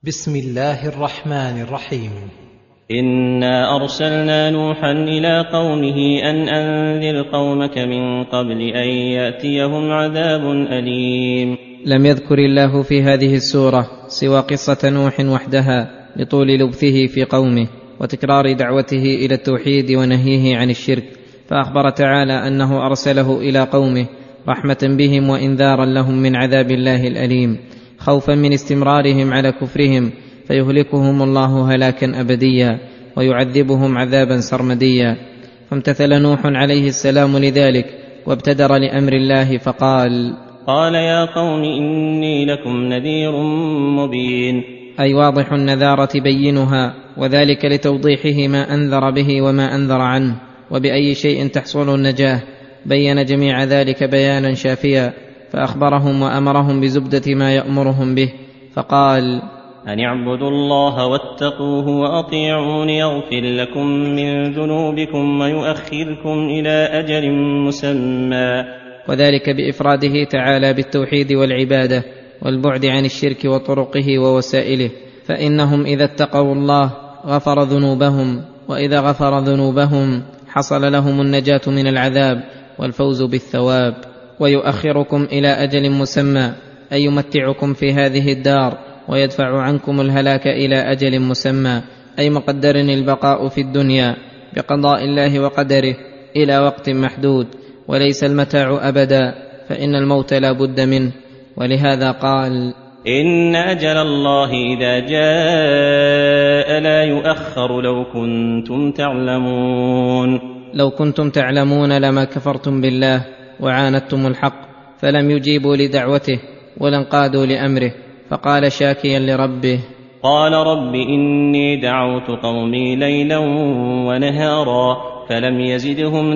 بسم الله الرحمن الرحيم. إنا أرسلنا نوحا إلى قومه أن أنذر قومك من قبل أن يأتيهم عذاب أليم. لم يذكر الله في هذه السورة سوى قصة نوح وحدها لطول لبثه في قومه وتكرار دعوته إلى التوحيد ونهيه عن الشرك، فأخبر تعالى أنه أرسله إلى قومه رحمة بهم وإنذارا لهم من عذاب الله الأليم، خوفا من استمرارهم على كفرهم فيهلكهم الله هلاكا أبديا ويعذبهم عذابا سرمديا. فامتثل نوح عليه السلام لذلك وابتدر لأمر الله فقال: قال يا قوم إني لكم نذير مبين، أي واضح النذارة بينها، وذلك لتوضيحه ما أنذر به وما أنذر عنه وبأي شيء تحصل النجاة. بين جميع ذلك بيانا شافيا، فأخبرهم وأمرهم بزبدة ما يأمرهم به، فقال: أن اعبدوا الله واتقوه وأطيعون يغفر لكم من ذنوبكم ويؤخركم إلى أجل مسمى. وذلك بإفراده تعالى بالتوحيد والعبادة والبعد عن الشرك وطرقه ووسائله، فإنهم إذا اتقوا الله غفر ذنوبهم، وإذا غفر ذنوبهم حصل لهم النجاة من العذاب والفوز بالثواب. ويؤخركم إلى أجل مسمى، أي يمتعكم في هذه الدار ويدفع عنكم الهلاك إلى أجل مسمى، أي مقدر البقاء في الدنيا بقضاء الله وقدره إلى وقت محدود، وليس المتاع أبدا، فإن الموت لا بد منه. ولهذا قال: إن أجل الله إذا جاء لا يؤخر لو كنتم تعلمون. لو كنتم تعلمون لما كفرتم بالله وعاندتم الحق، فلم يجيبوا لدعوته ولا انقادوا لأمره. فقال شاكيا لربه: قال رب إني دعوت قومي ليلا ونهارا فلم يزدهم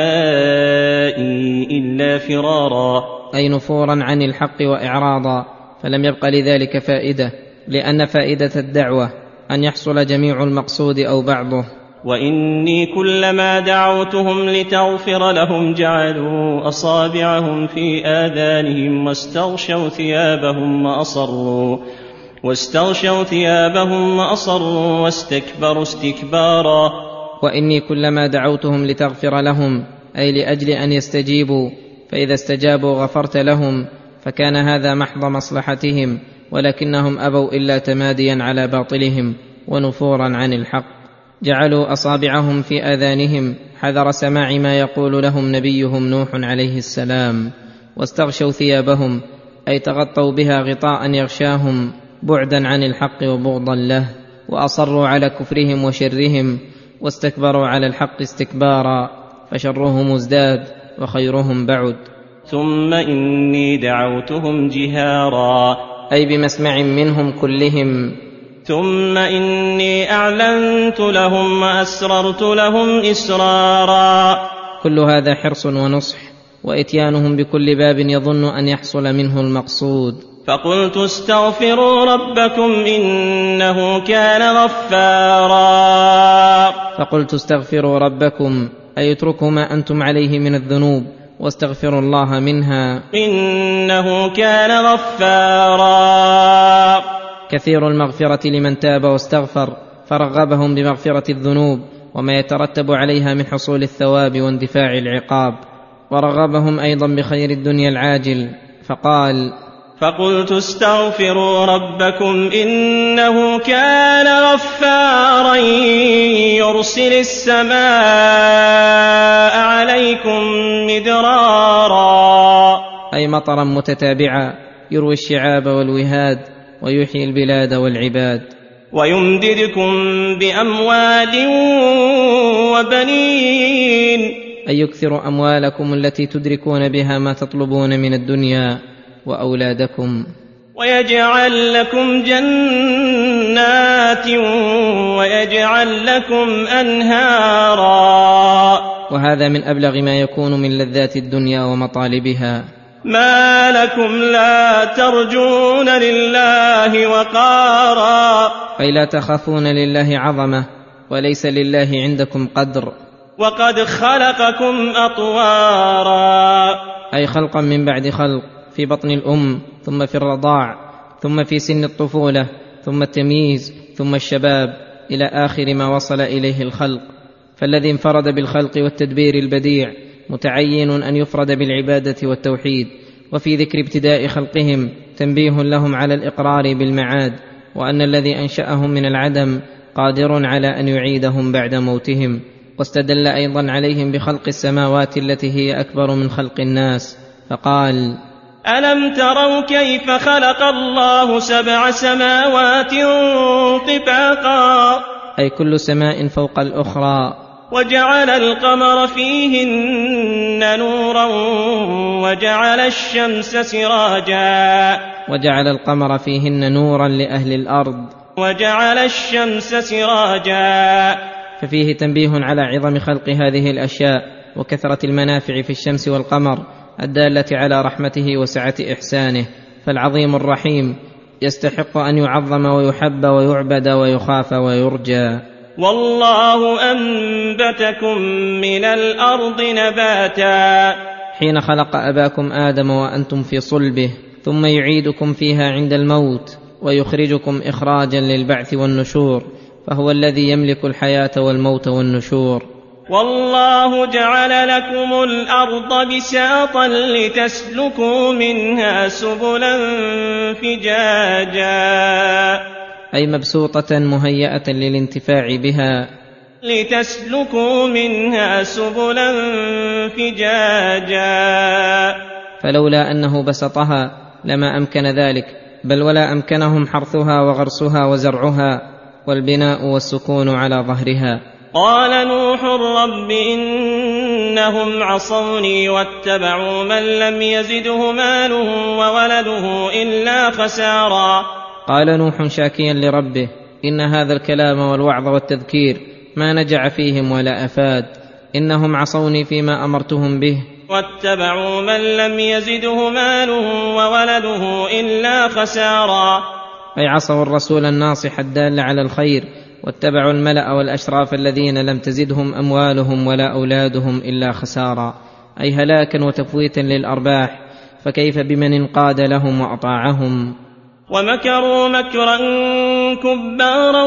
دعائي إلا فرارا، أي نفورا عن الحق وإعراضا، فلم يبق لذلك فائدة، لأن فائدة الدعوة أن يحصل جميع المقصود أو بعضه. وإني كلما دعوتهم لتغفر لهم جعلوا أصابعهم في آذانهم واستغشوا ثيابهم وأصروا واستكبروا استكبارا. وإني كلما دعوتهم لتغفر لهم، أي لأجل أن يستجيبوا، فإذا استجابوا غفرت لهم، فكان هذا محض مصلحتهم، ولكنهم أبوا إلا تماديا على باطلهم ونفورا عن الحق. جعلوا أصابعهم في آذانهم حذر سماع ما يقول لهم نبيهم نوح عليه السلام، واستغشوا ثيابهم، أي تغطوا بها غطاء يغشاهم بعدا عن الحق وبغضا له، وأصروا على كفرهم وشرهم، واستكبروا على الحق استكبارا، فشرهم ازداد وخيرهم بعد. ثم إني دعوتهم جهارا، أي بمسمع منهم كلهم. ثم إني أعلنت لهم وأسررت لهم إسرارا. كل هذا حرص ونصح، وإتيانهم بكل باب يظن أن يحصل منه المقصود. فقلت استغفروا ربكم إنه كان غفارا. فقلت استغفروا ربكم، أي اتركوا ما أنتم عليه من الذنوب واستغفروا الله منها، إنه كان غفارا. كثير المغفرة لمن تاب واستغفر، فرغبهم بمغفرة الذنوب وما يترتب عليها من حصول الثواب واندفاع العقاب، ورغبهم أيضا بخير الدنيا العاجل، فقال: فقلت استغفروا ربكم إنه كان غفارا يرسل السماء عليكم مدرارا، أي مطرا متتابعا يروي الشعاب والوهاد ويحيي البلاد والعباد، ويمددكم بأموال وبنين، أي يكثر أموالكم التي تدركون بها ما تطلبون من الدنيا، وأولادكم، ويجعل لكم جنات ويجعل لكم أنهارا. وهذا من أبلغ ما يكون من لذات الدنيا ومطالبها. ما لكم لا ترجون لله وقارا، أي لا تخافون لله عظمة، وليس لله عندكم قدر. وقد خلقكم أطوارا، أي خلقا من بعد خلق، في بطن الأم، ثم في الرضاع، ثم في سن الطفولة، ثم التمييز ثم الشباب إلى آخر ما وصل إليه الخلق. فالذي انفرد بالخلق والتدبير البديع متعين أن يفرد بالعبادة والتوحيد. وفي ذكر ابتداء خلقهم تنبيه لهم على الإقرار بالمعاد، وأن الذي أنشأهم من العدم قادر على أن يعيدهم بعد موتهم. واستدل أيضا عليهم بخلق السماوات التي هي أكبر من خلق الناس، فقال: ألم تروا كيف خلق الله 7 سماوات طباقا، أي كل سماء فوق الأخرى. وجعل القمر فيهن نورا وجعل الشمس سراجا، وجعل القمر فيهن نورا لأهل الأرض، وجعل الشمس سراجا. ففيه تنبيه على عظم خلق هذه الأشياء وكثرة المنافع في الشمس والقمر الدالة على رحمته وسعة إحسانه. فالعظيم الرحيم يستحق أن يعظم ويحب ويعبد ويخاف ويرجى. والله أنبتكم من الأرض نباتا، حين خلق أباكم آدم وأنتم في صلبه، ثم يعيدكم فيها عند الموت ويخرجكم إخراجا للبعث والنشور، فهو الذي يملك الحياة والموت والنشور. والله جعل لكم الأرض بساطا لتسلكوا منها سبلا فجاجا، أي مبسوطة مهيئة للانتفاع بها، لتسلكوا منها سبلا فجاجا. فلولا أنه بسطها لما أمكن ذلك، بل ولا أمكنهم حرثها وغرسها وزرعها والبناء والسكون على ظهرها. قال نوح رب إنهم عصوني واتبعوا من لم يزده ماله وولده إلا خسارا. قال نوح شاكيا لربه: إن هذا الكلام والوعظ والتذكير ما نجع فيهم ولا أفاد، إنهم عصوني فيما أمرتهم به، واتبعوا من لم يزده ماله وولده إلا خسارا. أي عصوا الرسول الناصح الدال على الخير، واتبعوا الملأ والأشراف الذين لم تزدهم أموالهم ولا أولادهم إلا خسارا، أي هلاكا وتفويتا للأرباح. فكيف بمن انقاد لهم وأطاعهم؟ ومكروا مكرا كبارا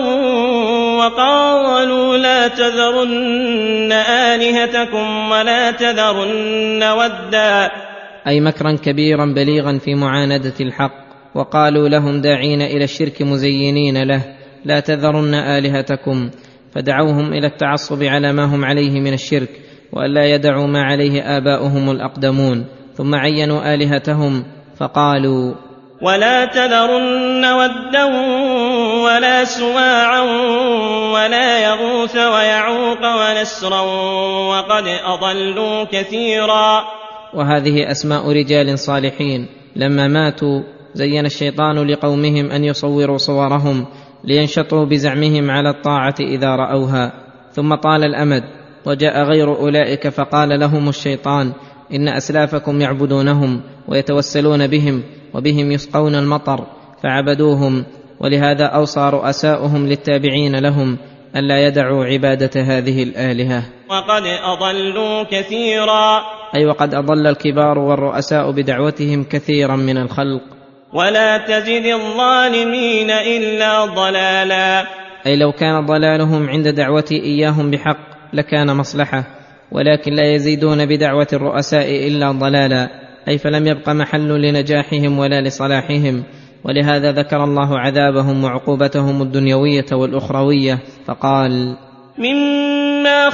وقالوا لا تذرن آلهتكم ولا تذرن ودا، أي مكرا كبيرا بليغا في معاندة الحق. وقالوا لهم داعين إلى الشرك مزينين له: لا تذرن آلهتكم، فدعوهم إلى التعصب على ما هم عليه من الشرك، وألا يدعوا ما عليه آباؤهم الأقدمون. ثم عينوا آلهتهم فقالوا: ولا تذرن ودا ولا سواعا ولا يغوث ويعوق ونسرا وقد أضلوا كثيرا. وهذه أسماء رجال صالحين لما ماتوا زين الشيطان لقومهم أن يصوروا صورهم لينشطوا بزعمهم على الطاعة إذا رأوها. ثم طال الأمد وجاء غير أولئك فقال لهم الشيطان: إن أسلافكم يعبدونهم ويتوسلون بهم وبهم يسقون المطر، فعبدوهم. ولهذا أوصى رؤساؤهم للتابعين لهم ألا يدعوا عبادة هذه الآلهة. وقد أضلوا كثيرا، أي وقد أضل الكبار والرؤساء بدعوتهم كثيرا من الخلق. ولا تزد الظالمين إلا ضلالا، أي لو كان ضلالهم عند دعوتي إياهم بحق لكان مصلحة، ولكن لا يزيدون بدعوة الرؤساء إلا ضلالا، أي فلم يبق محل لنجاحهم ولا لصلاحهم. ولهذا ذكر الله عذابهم وعقوبتهم الدنيوية والأخروية فقال: مما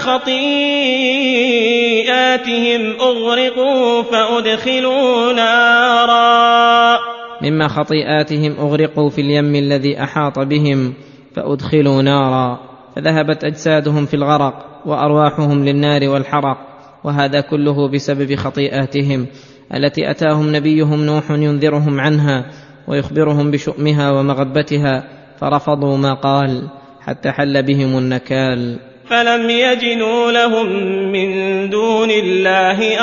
خطيئاتهم أغرقوا فأدخلوا نارا، مما خطيئاتهم أغرقوا في اليم الذي أحاط بهم فأدخلوا نارا، فذهبت أجسادهم في الغرق وأرواحهم للنار والحرق. وهذا كله بسبب خطيئاتهم التي أتاهم نبيهم نوح ينذرهم عنها ويخبرهم بشؤمها ومغبتها، فرفضوا ما قال حتى حل بهم النكال. فلم يجدوا لهم من دون الله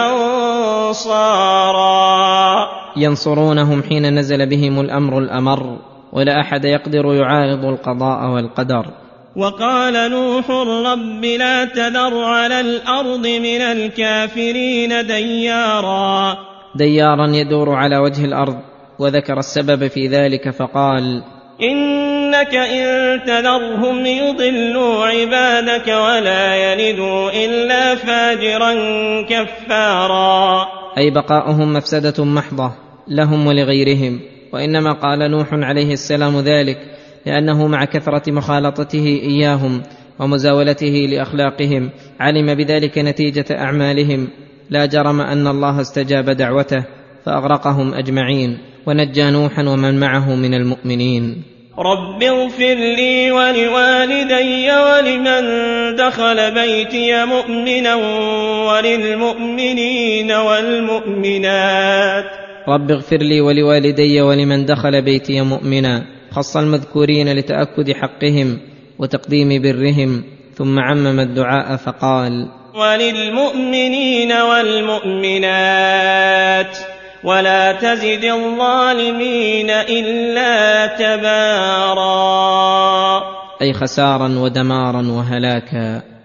أنصارا، ينصرونهم حين نزل بهم الأمر الأمر، ولا أحد يقدر يعارض القضاء والقدر. وقال نوح رب لا تذر على الأرض من الكافرين ديارا، ديارا يدور على وجه الأرض، وذكر السبب في ذلك فقال: إن إنك إن تذرهم يضلوا عبادك ولا يلدوا إلا فاجرا كفارا. أي بقاؤهم مفسدة محضة لهم ولغيرهم. وإنما قال نوح عليه السلام ذلك لأنه مع كثرة مخالطته إياهم ومزاولته لأخلاقهم علم بذلك نتيجة أعمالهم. لا جرم أن الله استجاب دعوته فأغرقهم أجمعين ونجى نوحا ومن معه من المؤمنين. رب اغفر لي ولوالدي ولمن دخل بيتي مؤمنا وللمؤمنين والمؤمنات. رب اغفر لي ولوالدي ولمن دخل بيتي مؤمنا، خص المذكورين لتأكد حقهم وتقديم برهم، ثم عمم الدعاء فقال وللمؤمنين والمؤمنات ولا تزد الظالمين إلا تبارا. أي خسارا ودمارا وهلاكا.